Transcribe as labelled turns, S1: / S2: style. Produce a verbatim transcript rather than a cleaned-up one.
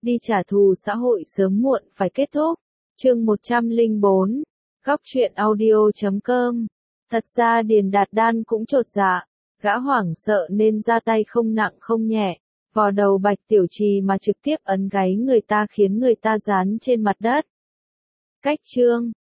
S1: đi trả thù xã hội sớm muộn phải kết thúc. Chương một trăm lẻ bốn, Góc truyện audio chấm com. Thật ra Điền Đạt Đan cũng chột dạ, gã hoảng sợ nên ra tay không nặng không nhẹ, vò đầu Bạch Tiểu Trì mà trực tiếp ấn gáy người ta khiến người ta dán trên mặt đất. Cách chương